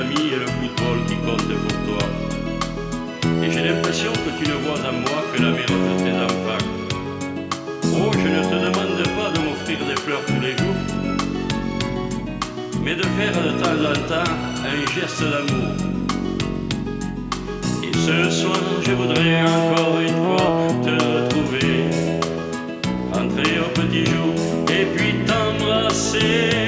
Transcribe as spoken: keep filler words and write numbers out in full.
amis et le football qui comptent pour toi. Et j'ai l'impression que tu ne vois en moi que la mère de tes enfants. Oh, je ne te demande pas de m'offrir des fleurs tous les jours, mais de faire de temps en temps un geste d'amour. Et ce soir, je voudrais encore une fois te retrouver, entrer au petit jour et puis t'embrasser.